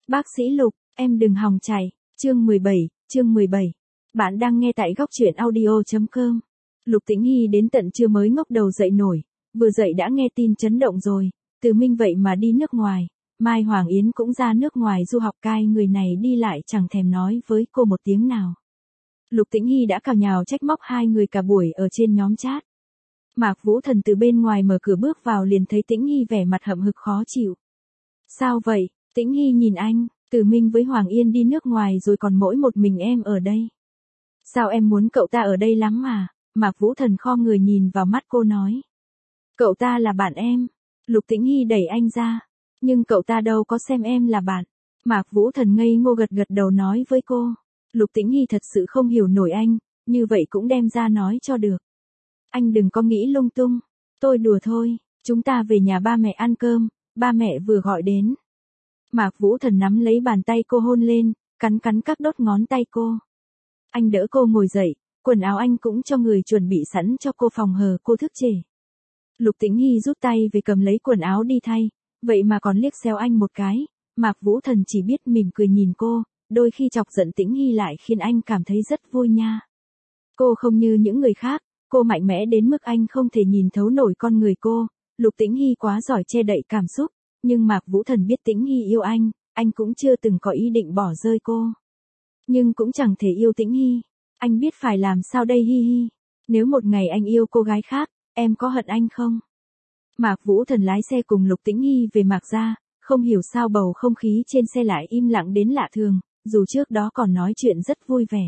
Bác sĩ Lục, em đừng hòng chạy. Chương 17. Bạn đang nghe tại góc truyện audio.com. Lục Tĩnh Hy đến tận trưa mới ngóc đầu dậy nổi, vừa dậy đã nghe tin chấn động rồi, Từ Minh vậy mà đi nước ngoài, Mai Hoàng Yến cũng ra nước ngoài du học, cai người này đi lại chẳng thèm nói với cô một tiếng nào. Lục Tĩnh Hy đã cào nhào trách móc hai người cả buổi ở trên nhóm chat. Mạc Vũ Thần từ bên ngoài mở cửa bước vào liền thấy Tĩnh Hy vẻ mặt hậm hực khó chịu. Sao vậy? Tĩnh Hy nhìn anh, Từ Minh với Hoàng Yên đi nước ngoài rồi còn mỗi một mình em ở đây. Sao em muốn cậu ta ở đây lắm mà? Mạc Vũ Thần khom người nhìn vào mắt cô nói. Cậu ta là bạn em. Lục Tĩnh Hy đẩy anh ra. Nhưng cậu ta đâu có xem em là bạn. Mạc Vũ Thần ngây ngô gật gật đầu nói với cô. Lục Tĩnh Hy thật sự không hiểu nổi anh, như vậy cũng đem ra nói cho được. Anh đừng có nghĩ lung tung. Tôi đùa thôi, chúng ta về nhà ba mẹ ăn cơm, ba mẹ vừa gọi đến. Mạc Vũ Thần nắm lấy bàn tay cô hôn lên, cắn các đốt ngón tay cô. Anh đỡ cô ngồi dậy, quần áo anh cũng cho người chuẩn bị sẵn cho cô phòng hờ cô thức trễ. Lục Tĩnh Hy rút tay về cầm lấy quần áo đi thay, vậy mà còn liếc xéo anh một cái. Mạc Vũ Thần chỉ biết mỉm cười nhìn cô, đôi khi chọc giận Tĩnh Hy lại khiến anh cảm thấy rất vui nha. Cô không như những người khác, cô mạnh mẽ đến mức anh không thể nhìn thấu nổi con người cô. Lục Tĩnh Hy quá giỏi che đậy cảm xúc, nhưng Mạc Vũ Thần biết Tĩnh Hy yêu anh cũng chưa từng có ý định bỏ rơi cô. Nhưng cũng chẳng thể yêu Tĩnh Hy, anh biết phải làm sao đây hi hi. Nếu một ngày anh yêu cô gái khác, em có hận anh không? Mạc Vũ Thần lái xe cùng Lục Tĩnh Hy về Mạc gia, không hiểu sao bầu không khí trên xe lại im lặng đến lạ thường, dù trước đó còn nói chuyện rất vui vẻ.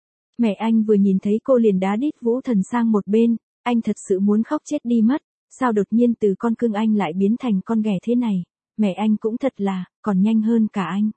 Mẹ anh vừa nhìn thấy cô liền đá đít Vũ Thần sang một bên, anh thật sự muốn khóc chết đi mất, sao đột nhiên từ con cưng anh lại biến thành con ghẻ thế này, mẹ anh cũng thật là, còn nhanh hơn cả anh.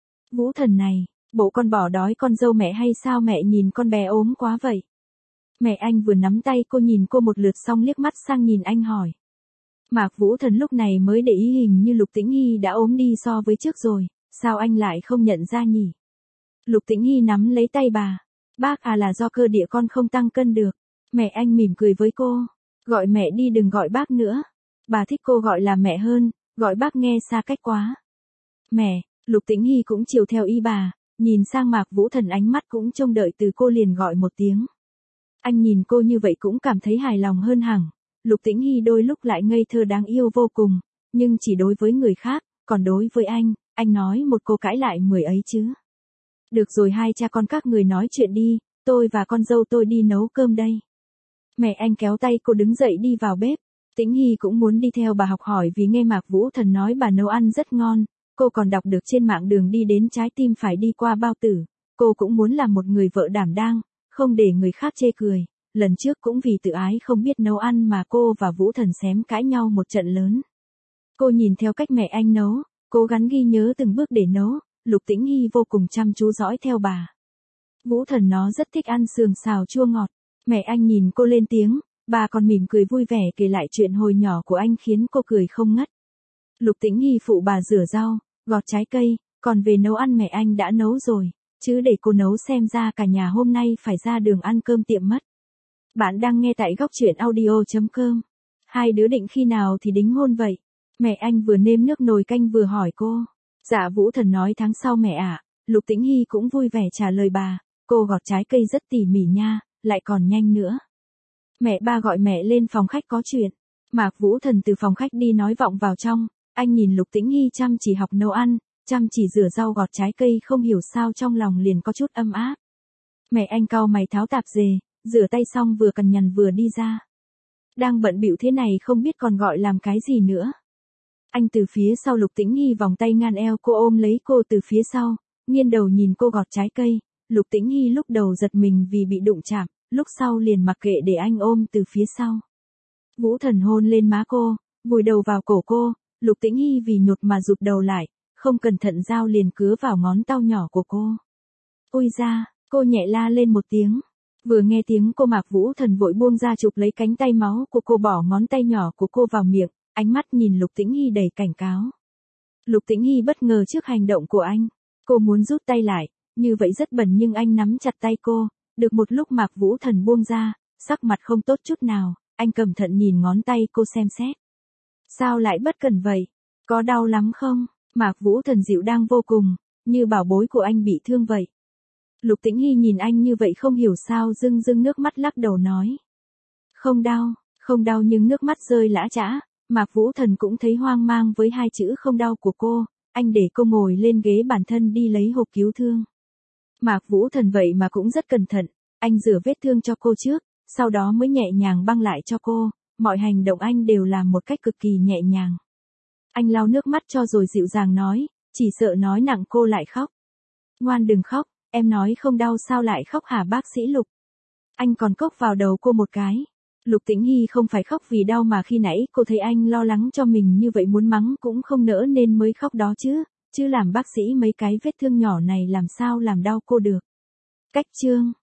Vũ Thần này, bộ con bỏ đói con dâu mẹ hay sao mẹ nhìn con bé ốm quá vậy? Mẹ anh vừa nắm tay cô nhìn cô một lượt xong liếc mắt sang nhìn anh hỏi. Mạc Vũ Thần lúc này mới để ý hình như Lục Tĩnh Hy đã ốm đi so với trước rồi, sao anh lại không nhận ra nhỉ? Lục Tĩnh Hy nắm lấy tay bà. Bác à, là do cơ địa con không tăng cân được. Mẹ anh mỉm cười với cô. Gọi mẹ đi, đừng gọi bác nữa. Bà thích cô gọi là mẹ hơn, gọi bác nghe xa cách quá. Mẹ, Lục Tĩnh Hy cũng chiều theo ý bà, nhìn sang Mạc Vũ Thần ánh mắt cũng trông đợi từ cô liền gọi một tiếng. Anh nhìn cô như vậy cũng cảm thấy hài lòng hơn hẳn. Lục Tĩnh Hy đôi lúc lại ngây thơ đáng yêu vô cùng, nhưng chỉ đối với người khác, còn đối với anh nói một câu cãi lại 10 ấy chứ. Được rồi, hai cha con các người nói chuyện đi, tôi và con dâu tôi đi nấu cơm đây. Mẹ anh kéo tay cô đứng dậy đi vào bếp. Tĩnh Hy cũng muốn đi theo bà học hỏi vì nghe Mạc Vũ Thần nói bà nấu ăn rất ngon, cô còn đọc được trên mạng đường đi đến trái tim phải đi qua bao tử. Cô cũng muốn làm một người vợ đảm đang, không để người khác chê cười. Lần trước cũng vì tự ái không biết nấu ăn mà cô và Vũ Thần xém cãi nhau một trận lớn. Cô nhìn theo cách mẹ anh nấu, cố gắng ghi nhớ từng bước để nấu. Lục Tĩnh Hy vô cùng chăm chú dõi theo bà. Vũ Thần nó rất thích ăn sườn xào chua ngọt. Mẹ anh nhìn cô lên tiếng, bà còn mỉm cười vui vẻ kể lại chuyện hồi nhỏ của anh khiến cô cười không ngất. Lục Tĩnh Hy phụ bà rửa rau, gọt trái cây, còn về nấu ăn mẹ anh đã nấu rồi, chứ để cô nấu xem ra cả nhà hôm nay phải ra đường ăn cơm tiệm mất. Bạn đang nghe tại góc truyện audio.com. Hai đứa định khi nào thì đính hôn vậy? Mẹ anh vừa nêm nước nồi canh vừa hỏi cô. Dạ Vũ Thần nói tháng sau mẹ ạ. Lục Tĩnh Hy cũng vui vẻ trả lời bà, cô gọt trái cây rất tỉ mỉ nha, lại còn nhanh nữa. Mẹ ba gọi mẹ lên phòng khách có chuyện. Mạc Vũ Thần từ phòng khách đi nói vọng vào trong, anh nhìn Lục Tĩnh Hy chăm chỉ học nấu ăn, chăm chỉ rửa rau gọt trái cây, không hiểu sao trong lòng liền có chút âm áp. Mẹ anh cau mày tháo tạp dề, rửa tay xong vừa cằn nhằn vừa đi ra. Đang bận bịu thế này không biết còn gọi làm cái gì nữa. Anh từ phía sau Lục Tĩnh Hy vòng tay ngang eo cô ôm lấy cô từ phía sau, nghiêng đầu nhìn cô gọt trái cây. Lục Tĩnh Hy lúc đầu giật mình vì bị đụng chạm, lúc sau liền mặc kệ để anh ôm từ phía sau. Vũ Thần hôn lên má cô, vùi đầu vào cổ cô. Lục Tĩnh Hy vì nhột mà rụt đầu lại, không cẩn thận dao liền cứa vào ngón tao nhỏ của cô. Ôi da, cô nhẹ la lên một tiếng. Vừa nghe tiếng cô Mạc Vũ Thần vội buông ra chụp lấy cánh tay máu của cô, bỏ ngón tay nhỏ của cô vào miệng, ánh mắt nhìn Lục Tĩnh Hy đầy cảnh cáo. Lục Tĩnh Hy bất ngờ trước hành động của anh, cô muốn rút tay lại, như vậy rất bẩn nhưng anh nắm chặt tay cô, được một lúc Mạc Vũ Thần buông ra, sắc mặt không tốt chút nào, anh cẩn thận nhìn ngón tay cô xem xét. Sao lại bất cẩn vậy? Có đau lắm không? Mạc Vũ Thần dịu đang vô cùng, như bảo bối của anh bị thương vậy. Lục Tĩnh Hy nhìn anh như vậy không hiểu sao rưng rưng nước mắt lắc đầu nói. Không đau nhưng nước mắt rơi lã chã, Mạc Vũ Thần cũng thấy hoang mang với hai chữ không đau của cô, anh để cô ngồi lên ghế bản thân đi lấy hộp cứu thương. Mạc Vũ Thần vậy mà cũng rất cẩn thận, anh rửa vết thương cho cô trước, sau đó mới nhẹ nhàng băng lại cho cô, mọi hành động anh đều làm một cách cực kỳ nhẹ nhàng. Anh lau nước mắt cho rồi dịu dàng nói, chỉ sợ nói nặng cô lại khóc. Ngoan đừng khóc, em nói không đau sao lại khóc hả bác sĩ Lục? Anh còn cốc vào đầu cô một cái. Lục Tĩnh Hy không phải khóc vì đau mà khi nãy cô thấy anh lo lắng cho mình như vậy muốn mắng cũng không nỡ nên mới khóc đó chứ làm bác sĩ mấy cái vết thương nhỏ này làm sao làm đau cô được. Cách chương